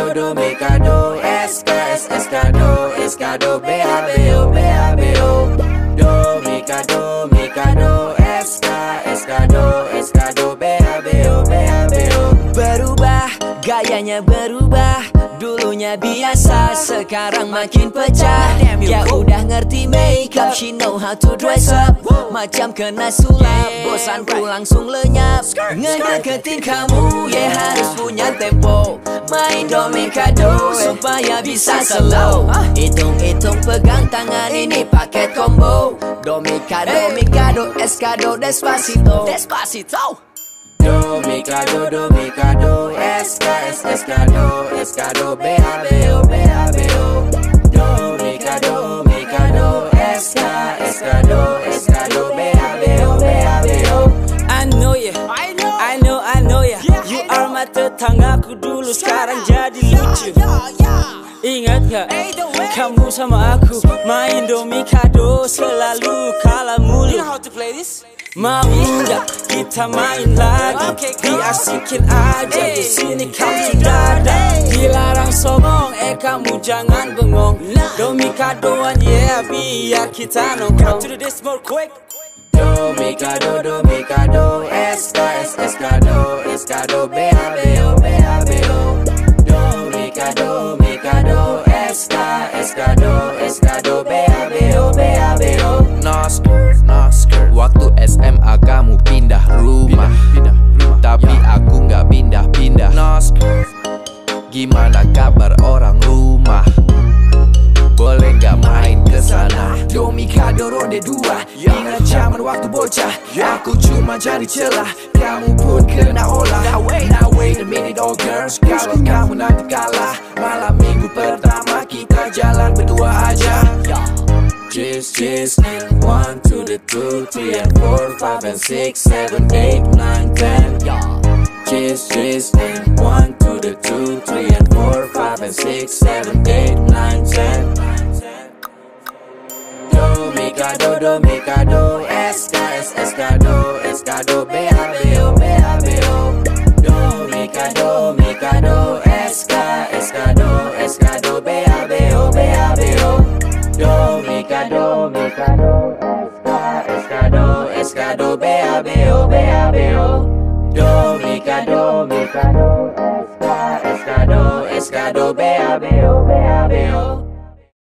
do mi ka do S ka S S ka do B A B O B A B O. Do mi ka do S ka do B A B O B A B O. Berubah, gayanya berubah. Dulunya biasa, sekarang makin pecah. Ya udah ngerti make up, she know how to dress up. Macam kena sulap, bosanku langsung lenyap. Ngedeketin kamu, ya harus punya tempo. Main domikado, supaya bisa slow. Hitung-hitung pegang tangan ini paket combo. Domikado, Mikado, Eskado, Despacito. Despacito. Do mi ka do S ka S ka do B A B O B A B O. Do mi ka do S ka do B A B O B A B O. I know ya, I know ya. You are my tetanggaku dulu, sekarang jadi lucu. Ingat gak, kamu sama aku main domikado, selalu kalah mulu. Mau nggak kita main lagi? Diasikin aja di sini, kamu sudah ada. Dilarang songong, kamu jangan bengong. Domikadoan yeah, biar kita nongkrong. To the dance more quick. Do mi ka do S ka do B A B O B A B O. Do mi ka do S ka do B A B O B A B O. No skirt. Waktu SMA kamu pindah rumah, tapi aku nggak pindah-pindah. No skirt. Gimana kabar orang rumah? Boleh nggak main kesana? Domikado ronde 2. Ingat zaman waktu bocah, aku cuma cari celah, kamu pun kena olah. Now wait a minute oh girls, kalau kamu nanti kalah, malam minggu pertama kita jalan berdua aja. Cheers, 1 to the 2, 3 and 4, 5 and 6, 7, 8, 9, 10. Cheers, 1 to the 2, 3 and 4, 5 and 6, 7, 8, 9, 10. Do mi ka do S ka do B A B O B A B O. Do mi ka do S ka do B A B O B A B O. Do mi ka do S ka do B A B O B A B O. Do mi ka do S ka do B A B O B A B O.